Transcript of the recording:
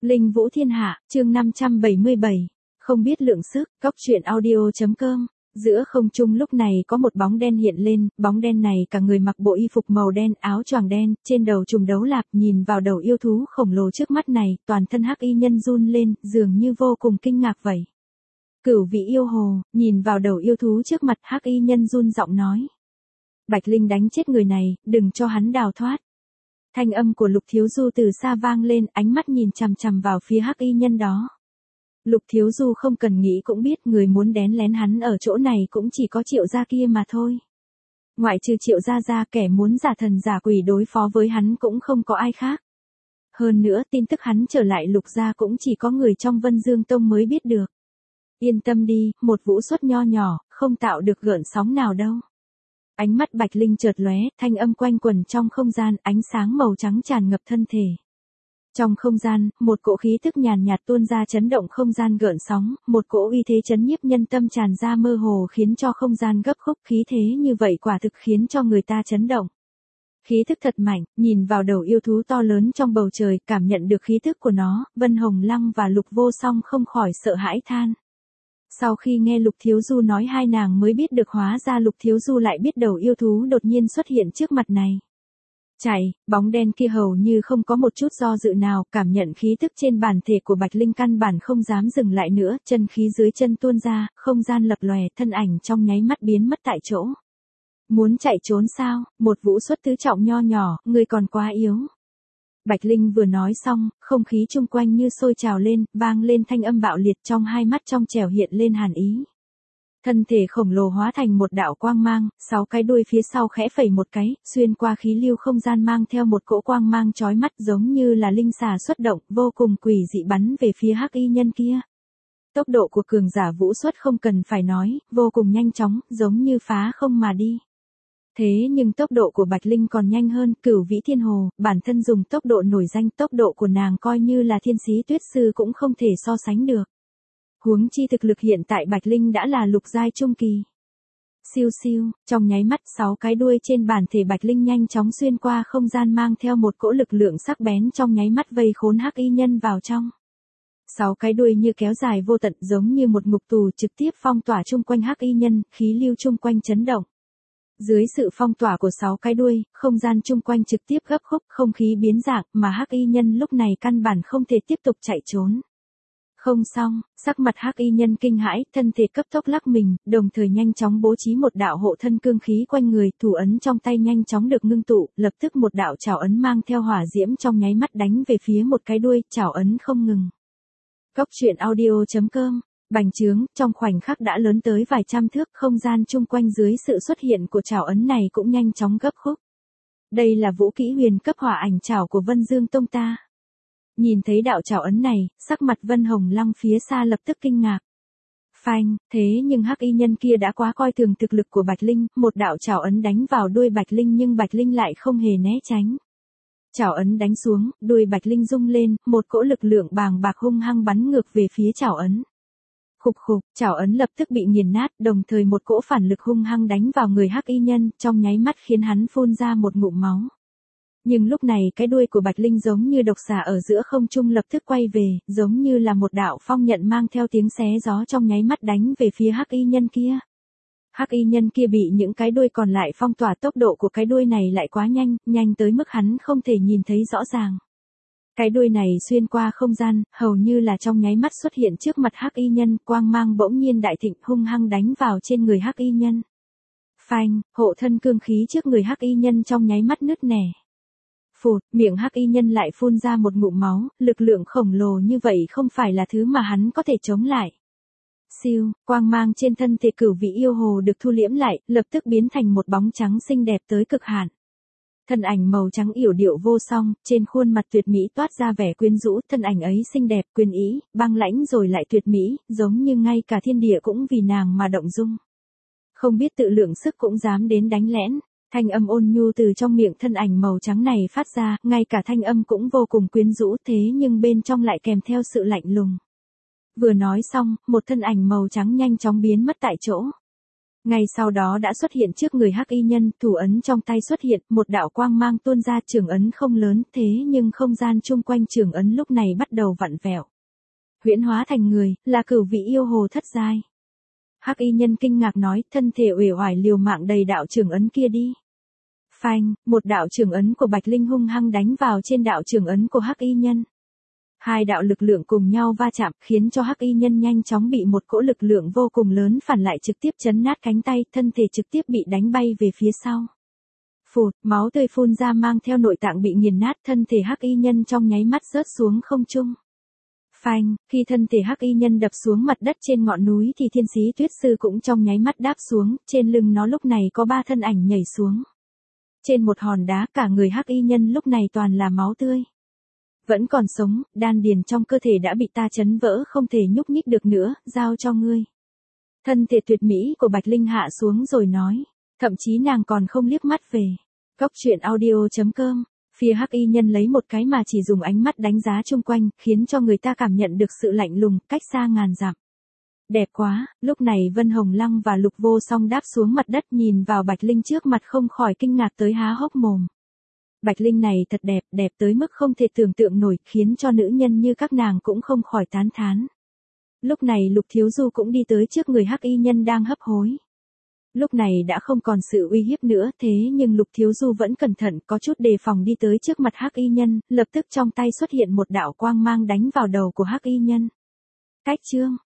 Linh Vũ Thiên Hạ, chương 577. Không biết lượng sức, cóc truyện audio.com. Giữa không trung lúc này có một bóng đen hiện lên, bóng đen này cả người mặc bộ y phục màu đen, áo choàng đen, trên đầu trùm đấu lạp, nhìn vào đầu yêu thú khổng lồ trước mắt này, toàn thân hắc y nhân run lên, dường như vô cùng kinh ngạc vậy. Cửu vị yêu hồ, nhìn vào đầu yêu thú trước mặt, hắc y nhân run giọng nói. Bạch Linh đánh chết người này, đừng cho hắn đào thoát. Thanh âm của Lục Thiếu Du từ xa vang lên, ánh mắt nhìn chằm chằm vào phía hắc y nhân đó. Lục Thiếu Du không cần nghĩ cũng biết người muốn đén lén hắn ở chỗ này cũng chỉ có Triệu gia kia mà thôi. Ngoại trừ Triệu gia ra, kẻ muốn giả thần giả quỷ đối phó với hắn cũng không có ai khác. Hơn nữa tin tức hắn trở lại Lục gia cũng chỉ có người trong Vân Dương Tông mới biết được. Yên tâm đi, một vũ xuất nho nhỏ, không tạo được gợn sóng nào đâu. Ánh mắt Bạch Linh chợt lóe, thanh âm quanh quẩn trong không gian, ánh sáng màu trắng tràn ngập thân thể. Trong không gian, một cỗ khí tức nhàn nhạt tuôn ra chấn động không gian gợn sóng, một cỗ uy thế chấn nhiếp nhân tâm tràn ra mơ hồ khiến cho không gian gấp khúc, khí thế như vậy quả thực khiến cho người ta chấn động. Khí thức thật mạnh, nhìn vào đầu yêu thú to lớn trong bầu trời, cảm nhận được khí thức của nó, Vân Hồng Lăng và Lục Vô Song không khỏi sợ hãi than. Sau khi nghe Lục Thiếu Du nói, hai nàng mới biết được hóa ra Lục Thiếu Du lại biết đầu yêu thú đột nhiên xuất hiện trước mặt này. Chạy, bóng đen kia hầu như không có một chút do dự nào, cảm nhận khí tức trên bản thể của Bạch Linh căn bản không dám dừng lại nữa, chân khí dưới chân tuôn ra, không gian lập lòe, thân ảnh trong nháy mắt biến mất tại chỗ. Muốn chạy trốn sao, một vũ xuất tứ trọng nho nhỏ, người còn quá yếu. Bạch Linh vừa nói xong, không khí chung quanh như sôi trào lên, vang lên thanh âm bạo liệt, trong hai mắt trong trẻo hiện lên hàn ý. Thân thể khổng lồ hóa thành một đạo quang mang, 6 cái đuôi phía sau khẽ phẩy một cái, xuyên qua khí lưu không gian mang theo một cỗ quang mang chói mắt giống như là linh xà xuất động, vô cùng quỷ dị bắn về phía hắc y nhân kia. Tốc độ của cường giả vũ xuất không cần phải nói, vô cùng nhanh chóng, giống như phá không mà đi. Thế nhưng tốc độ của Bạch Linh còn nhanh hơn, Cửu Vĩ Thiên Hồ, bản thân dùng tốc độ nổi danh, tốc độ của nàng coi như là thiên sĩ tuyết sư cũng không thể so sánh được. Huống chi thực lực hiện tại Bạch Linh đã là lục giai trung kỳ. Siêu siêu, trong nháy mắt 6 cái đuôi trên bản thể Bạch Linh nhanh chóng xuyên qua không gian mang theo một cỗ lực lượng sắc bén trong nháy mắt vây khốn hắc y nhân vào trong. 6 cái đuôi như kéo dài vô tận giống như một ngục tù trực tiếp phong tỏa chung quanh hắc y nhân, khí lưu chung quanh chấn động. Dưới sự phong tỏa của 6 cái đuôi, không gian chung quanh trực tiếp gấp khúc, không khí biến dạng, mà hắc y nhân lúc này căn bản không thể tiếp tục chạy trốn. Không xong, sắc mặt hắc y nhân kinh hãi, thân thể cấp tốc lắc mình, đồng thời nhanh chóng bố trí một đạo hộ thân cương khí quanh người, thủ ấn trong tay nhanh chóng được ngưng tụ, lập tức một đạo trảo ấn mang theo hỏa diễm trong nháy mắt đánh về phía một cái đuôi, trảo ấn không ngừng. Cóc truyện audio.com. Bành trướng, trong khoảnh khắc đã lớn tới vài trăm thước, không gian chung quanh dưới sự xuất hiện của trảo ấn này cũng nhanh chóng gấp khúc. Đây là vũ kỹ huyền cấp hỏa ảnh trảo của Vân Dương Tông ta. Nhìn thấy đạo trảo ấn này, sắc mặt Vân Hồng Lăng phía xa lập tức kinh ngạc. Phanh, thế nhưng hắc y nhân kia đã quá coi thường thực lực của Bạch Linh, một đạo trảo ấn đánh vào đuôi Bạch Linh nhưng Bạch Linh lại không hề né tránh. Trảo ấn đánh xuống, đuôi Bạch Linh rung lên, một cỗ lực lượng bàng bạc hung hăng bắn ngược về phía trảo ấn. Khục khục, trảo ấn lập tức bị nghiền nát, đồng thời một cỗ phản lực hung hăng đánh vào người hắc y nhân, trong nháy mắt khiến hắn phun ra một ngụm máu. Nhưng lúc này cái đuôi của Bạch Linh giống như độc xà ở giữa không trung lập tức quay về, giống như là một đạo phong nhận mang theo tiếng xé gió trong nháy mắt đánh về phía hắc y nhân kia. Hắc y nhân kia bị những cái đuôi còn lại phong tỏa, tốc độ của cái đuôi này lại quá nhanh, nhanh tới mức hắn không thể nhìn thấy rõ ràng. Cái đuôi này xuyên qua không gian, hầu như là trong nháy mắt xuất hiện trước mặt hắc y nhân, quang mang bỗng nhiên đại thịnh hung hăng đánh vào trên người hắc y nhân. Phanh, hộ thân cương khí trước người hắc y nhân trong nháy mắt nứt nẻ. Phụt, miệng hắc y nhân lại phun ra một ngụm máu, lực lượng khổng lồ như vậy không phải là thứ mà hắn có thể chống lại. Siêu, quang mang trên thân thể Cửu Vị yêu hồ được thu liễm lại, lập tức biến thành một bóng trắng xinh đẹp tới cực hạn. Thân ảnh màu trắng yểu điệu vô song, trên khuôn mặt tuyệt mỹ toát ra vẻ quyến rũ, thân ảnh ấy xinh đẹp, quyền ý, băng lãnh rồi lại tuyệt mỹ, giống như ngay cả thiên địa cũng vì nàng mà động dung. Không biết tự lượng sức cũng dám đến đánh lén. Thanh âm ôn nhu từ trong miệng thân ảnh màu trắng này phát ra, ngay cả thanh âm cũng vô cùng quyến rũ, thế nhưng bên trong lại kèm theo sự lạnh lùng. Vừa nói xong, một thân ảnh màu trắng nhanh chóng biến mất tại chỗ. Ngay sau đó đã xuất hiện trước người hắc y nhân, thủ ấn trong tay xuất hiện, một đạo quang mang tuôn ra, trường ấn không lớn, thế nhưng không gian chung quanh trường ấn lúc này bắt đầu vặn vẹo. Huyễn hóa thành người, là cửu vị yêu hồ thất giai. Hắc y nhân kinh ngạc nói, thân thể uể oải liều mạng đầy đạo trường ấn kia đi. Phanh, một đạo trường ấn của Bạch Linh hung hăng đánh vào trên đạo trường ấn của hắc y nhân. Hai đạo lực lượng cùng nhau va chạm, khiến cho hắc y nhân nhanh chóng bị một cỗ lực lượng vô cùng lớn phản lại trực tiếp chấn nát cánh tay, thân thể trực tiếp bị đánh bay về phía sau. Phụt, máu tươi phun ra mang theo nội tạng bị nghiền nát, thân thể hắc y nhân trong nháy mắt rớt xuống không trung. Phanh, khi thân thể hắc y nhân đập xuống mặt đất trên ngọn núi thì thiên sĩ tuyết sư cũng trong nháy mắt đáp xuống, trên lưng nó lúc này có 3 thân ảnh nhảy xuống. Trên một hòn đá, cả người hắc y nhân lúc này toàn là máu tươi. Vẫn còn sống, đan điền trong cơ thể đã bị ta chấn vỡ không thể nhúc nhích được nữa, giao cho ngươi. Thân thể tuyệt mỹ của Bạch Linh hạ xuống rồi nói, thậm chí nàng còn không liếc mắt về. Góc truyện audio.com, phía hắc y nhân lấy một cái mà chỉ dùng ánh mắt đánh giá chung quanh, khiến cho người ta cảm nhận được sự lạnh lùng, cách xa ngàn dặm. Đẹp quá, lúc này Vân Hồng Lăng và Lục Vô Song đáp xuống mặt đất nhìn vào Bạch Linh trước mặt không khỏi kinh ngạc tới há hốc mồm. Bạch Linh này thật đẹp, đẹp tới mức không thể tưởng tượng nổi, khiến cho nữ nhân như các nàng cũng không khỏi tán thán. Lúc này Lục Thiếu Du cũng đi tới trước người hắc y nhân đang hấp hối. Lúc này đã không còn sự uy hiếp nữa, thế nhưng Lục Thiếu Du vẫn cẩn thận, có chút đề phòng đi tới trước mặt hắc y nhân, lập tức trong tay xuất hiện một đạo quang mang đánh vào đầu của hắc y nhân. Cách chương